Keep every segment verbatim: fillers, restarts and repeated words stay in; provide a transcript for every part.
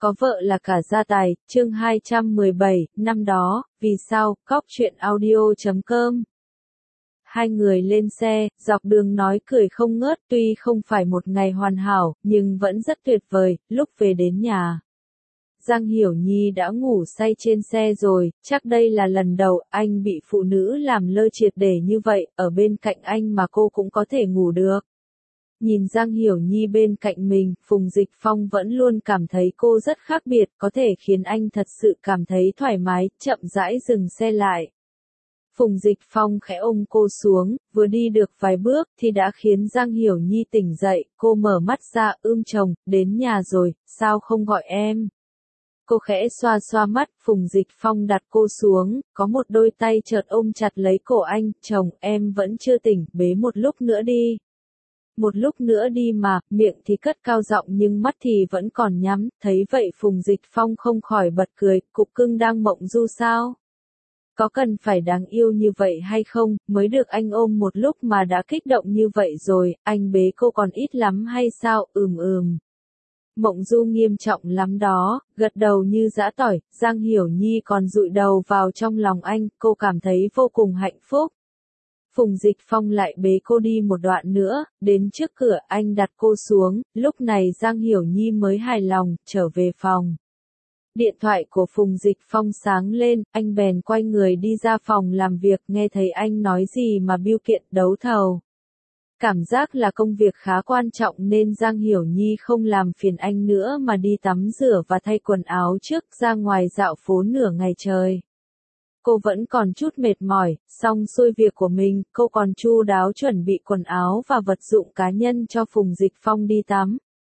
Có vợ là cả gia tài, chương hai trăm mười bảy, năm đó, vì sao, cóc truyện audio chấm com. Hai người lên xe, dọc đường nói cười không ngớt, tuy không phải một ngày hoàn hảo, nhưng vẫn rất tuyệt vời. Lúc về đến nhà, Giang Hiểu Nhi đã ngủ say trên xe rồi, chắc đây là lần đầu anh bị phụ nữ làm lơ triệt để như vậy, ở bên cạnh anh mà cô cũng có thể ngủ được. Nhìn Giang Hiểu Nhi bên cạnh mình, Phùng Dịch Phong vẫn luôn cảm thấy cô rất khác biệt, có thể khiến anh thật sự cảm thấy thoải mái, chậm rãi dừng xe lại. Phùng Dịch Phong khẽ ôm cô xuống, vừa đi được vài bước thì đã khiến Giang Hiểu Nhi tỉnh dậy, cô mở mắt ra, ưm chồng, đến nhà rồi, sao không gọi em? Cô khẽ xoa xoa mắt, Phùng Dịch Phong đặt cô xuống, có một đôi tay chợt ôm chặt lấy cổ anh, chồng, em vẫn chưa tỉnh, bế một lúc nữa đi. Một lúc nữa đi mà, miệng thì cất cao giọng nhưng mắt thì vẫn còn nhắm, thấy vậy Phùng Dịch Phong không khỏi bật cười, cục cưng đang mộng du sao? Có cần phải đáng yêu như vậy hay không, mới được anh ôm một lúc mà đã kích động như vậy rồi, anh bế cô còn ít lắm hay sao, ừm ừm. Mộng du nghiêm trọng lắm đó, gật đầu như giã tỏi, Giang Hiểu Nhi còn dụi đầu vào trong lòng anh, cô cảm thấy vô cùng hạnh phúc. Phùng Dịch Phong lại bế cô đi một đoạn nữa, đến trước cửa anh đặt cô xuống, lúc này Giang Hiểu Nhi mới hài lòng, trở về phòng. Điện thoại của Phùng Dịch Phong sáng lên, anh bèn quay người đi ra phòng làm việc, nghe thấy anh nói gì mà bill kiện đấu thầu. Cảm giác là công việc khá quan trọng nên Giang Hiểu Nhi không làm phiền anh nữa mà đi tắm rửa và thay quần áo trước ra ngoài dạo phố nửa ngày trời. Cô vẫn còn chút mệt mỏi, xong xuôi việc của mình, cô còn chu đáo chuẩn bị quần áo và vật dụng cá nhân cho Phùng Dịch Phong đi tắm.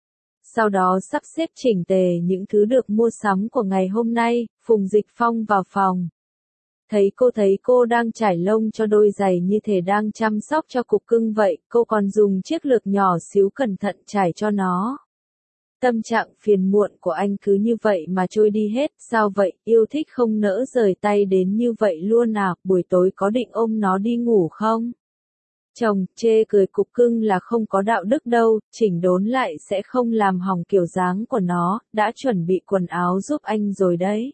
Sau đó sắp xếp chỉnh tề những thứ được mua sắm của ngày hôm nay, Phùng Dịch Phong vào phòng. Thấy cô thấy cô đang trải lông cho đôi giày như thể đang chăm sóc cho cục cưng vậy, cô còn dùng chiếc lược nhỏ xíu cẩn thận trải cho nó. Tâm trạng phiền muộn của anh cứ như vậy mà trôi đi hết, sao vậy, yêu thích không nỡ rời tay đến như vậy luôn à, buổi tối có định ôm nó đi ngủ không? Chồng, chê cười cục cưng là không có đạo đức đâu, chỉnh đốn lại sẽ không làm hỏng kiểu dáng của nó, đã chuẩn bị quần áo giúp anh rồi đấy.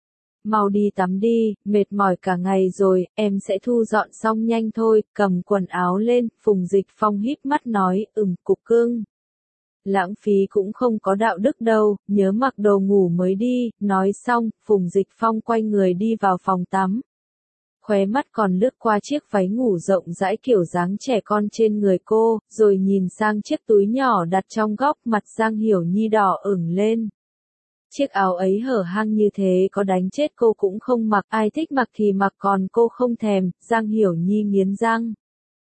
Mau đi tắm đi, mệt mỏi cả ngày rồi, em sẽ thu dọn xong nhanh thôi, cầm quần áo lên, Phùng Dịch Phong híp mắt nói, ừm, cục cưng. Lãng phí cũng không có đạo đức đâu, nhớ mặc đồ ngủ mới đi, nói xong, Phùng Dịch Phong quay người đi vào phòng tắm. Khóe mắt còn lướt qua chiếc váy ngủ rộng rãi kiểu dáng trẻ con trên người cô, rồi nhìn sang chiếc túi nhỏ đặt trong góc, mặt Giang Hiểu Nhi đỏ ửng lên. Chiếc áo ấy hở hang như thế có đánh chết cô cũng không mặc, ai thích mặc thì mặc còn cô không thèm, Giang Hiểu Nhi nghiến răng.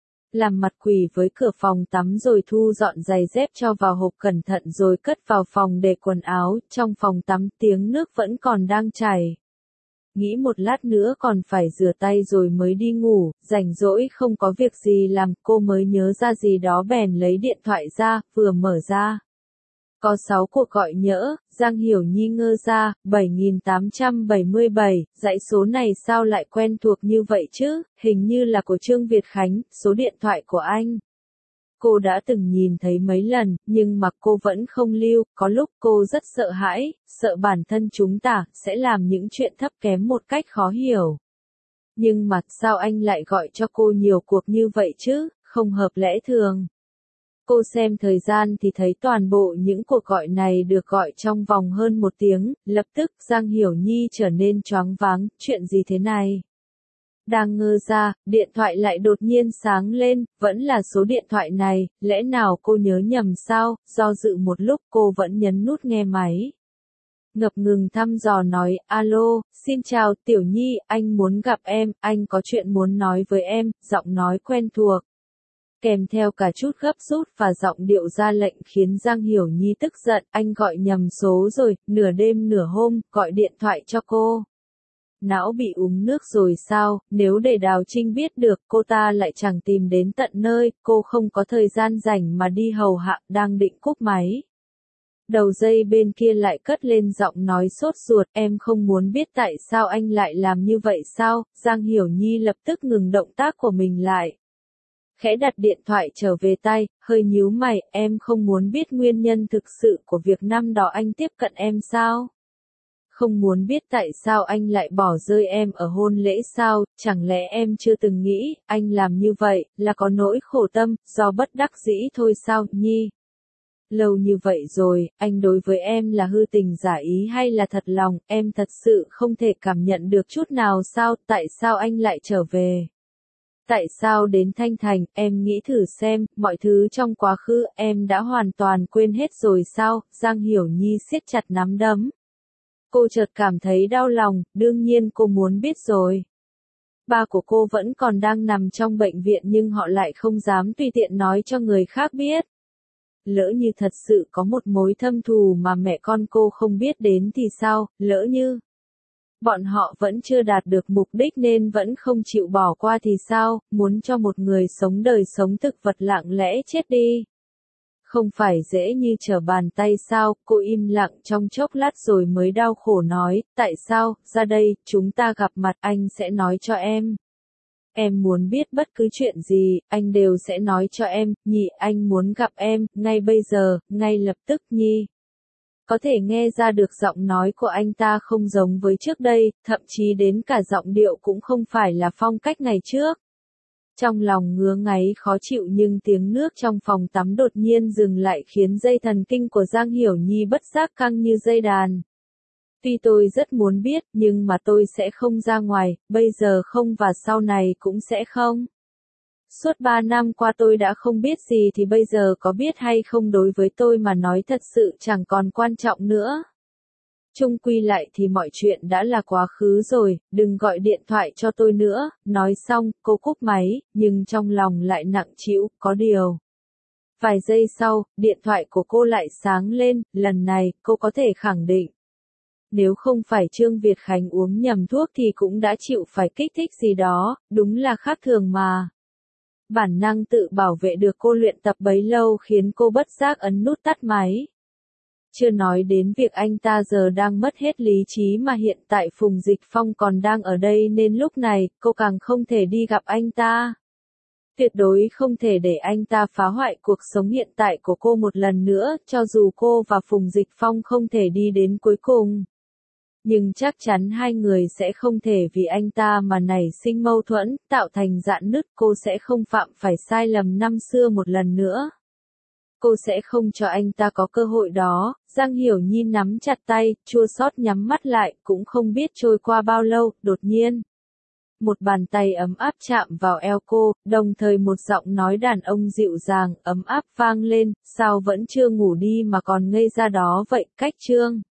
Làm mặt quỷ với cửa phòng tắm rồi thu dọn giày dép cho vào hộp cẩn thận rồi cất vào phòng để quần áo, trong phòng tắm tiếng nước vẫn còn đang chảy. Nghĩ một lát nữa còn phải rửa tay rồi mới đi ngủ, rảnh rỗi không có việc gì làm, cô mới nhớ ra gì đó bèn lấy điện thoại ra, vừa mở ra. Có sáu cuộc gọi nhỡ, Giang Hiểu Nhi ngơ ra, bảy nghìn tám trăm bảy mươi bảy, dãy số này sao lại quen thuộc như vậy chứ, hình như là của Trương Việt Khánh, số điện thoại của anh. Cô đã từng nhìn thấy mấy lần, nhưng mà cô vẫn không lưu, có lúc cô rất sợ hãi, sợ bản thân chúng ta sẽ làm những chuyện thấp kém một cách khó hiểu. Nhưng mà sao anh lại gọi cho cô nhiều cuộc như vậy chứ, không hợp lẽ thường. Cô xem thời gian thì thấy toàn bộ những cuộc gọi này được gọi trong vòng hơn một tiếng, lập tức Giang Hiểu Nhi trở nên choáng váng, chuyện gì thế này? Đang ngơ ra, điện thoại lại đột nhiên sáng lên, vẫn là số điện thoại này, lẽ nào cô nhớ nhầm sao, do dự một lúc cô vẫn nhấn nút nghe máy. Ngập ngừng thăm dò nói, alo, xin chào Tiểu Nhi, anh muốn gặp em, anh có chuyện muốn nói với em, giọng nói quen thuộc. Kèm theo cả chút gấp rút và giọng điệu ra lệnh khiến Giang Hiểu Nhi tức giận, anh gọi nhầm số rồi, nửa đêm nửa hôm, gọi điện thoại cho cô. Não bị uống nước rồi sao, nếu để Đào Trinh biết được cô ta lại chẳng tìm đến tận nơi, cô không có thời gian rảnh mà đi hầu hạ, đang định cúp máy. Đầu dây bên kia lại cất lên giọng nói sốt ruột, em không muốn biết tại sao anh lại làm như vậy sao, Giang Hiểu Nhi lập tức ngừng động tác của mình lại. khẽ đặt điện thoại trở về tay, hơi nhíu mày, em không muốn biết nguyên nhân thực sự của việc năm đó anh tiếp cận em sao? Không muốn biết tại sao anh lại bỏ rơi em ở hôn lễ sao, chẳng lẽ em chưa từng nghĩ, anh làm như vậy, là có nỗi khổ tâm, do bất đắc dĩ thôi sao, Nhi? Lâu như vậy rồi, anh đối với em là hư tình giả ý hay là thật lòng, em thật sự không thể cảm nhận được chút nào sao, tại sao anh lại trở về? Tại sao đến Thanh Thành, em nghĩ thử xem, mọi thứ trong quá khứ em đã hoàn toàn quên hết rồi sao, Giang Hiểu Nhi siết chặt nắm đấm. Cô chợt cảm thấy đau lòng, đương nhiên cô muốn biết rồi. Ba của cô vẫn còn đang nằm trong bệnh viện nhưng họ lại không dám tùy tiện nói cho người khác biết. Lỡ như thật sự có một mối thâm thù mà mẹ con cô không biết đến thì sao, lỡ như bọn họ vẫn chưa đạt được mục đích nên vẫn không chịu bỏ qua thì sao, muốn cho một người sống đời sống thực vật lặng lẽ chết đi. Không phải dễ như trở bàn tay sao, cô im lặng trong chốc lát rồi mới đau khổ nói, tại sao, ra đây, chúng ta gặp mặt anh sẽ nói cho em. Em muốn biết bất cứ chuyện gì, anh đều sẽ nói cho em, Nhị anh muốn gặp em, ngay bây giờ, ngay lập tức Nhi. Có thể nghe ra được giọng nói của anh ta không giống với trước đây, thậm chí đến cả giọng điệu cũng không phải là phong cách ngày trước. Trong lòng ngứa ngáy khó chịu nhưng tiếng nước trong phòng tắm đột nhiên dừng lại khiến dây thần kinh của Giang Hiểu Nhi bất giác căng như dây đàn. Tuy tôi rất muốn biết nhưng mà tôi sẽ không ra ngoài, bây giờ không và sau này cũng sẽ không. Suốt ba năm qua tôi đã không biết gì thì bây giờ có biết hay không đối với tôi mà nói thật sự chẳng còn quan trọng nữa. Chung quy lại thì mọi chuyện đã là quá khứ rồi, đừng gọi điện thoại cho tôi nữa, nói xong, cô cúp máy, nhưng trong lòng lại nặng trĩu, có điều. Vài giây sau, điện thoại của cô lại sáng lên, lần này, cô có thể khẳng định. Nếu không phải Trương Việt Khánh uống nhầm thuốc thì cũng đã chịu phải kích thích gì đó, đúng là khác thường mà. Bản năng tự bảo vệ được cô luyện tập bấy lâu khiến cô bất giác ấn nút tắt máy. Chưa nói đến việc anh ta giờ đang mất hết lý trí mà hiện tại Phùng Dịch Phong còn đang ở đây nên lúc này, cô càng không thể đi gặp anh ta. Tuyệt đối không thể để anh ta phá hoại cuộc sống hiện tại của cô một lần nữa, cho dù cô và Phùng Dịch Phong không thể đi đến cuối cùng. Nhưng chắc chắn hai người sẽ không thể vì anh ta mà nảy sinh mâu thuẫn, tạo thành rạn nứt, cô sẽ không phạm phải sai lầm năm xưa một lần nữa. Cô sẽ không cho anh ta có cơ hội đó, Giang Hiểu Nhi nắm chặt tay, chua xót nhắm mắt lại, cũng không biết trôi qua bao lâu, đột nhiên. Một bàn tay ấm áp chạm vào eo cô, đồng thời một giọng nói đàn ông dịu dàng, ấm áp vang lên, sao vẫn chưa ngủ đi mà còn ngây ra đó vậy, Cách Trương.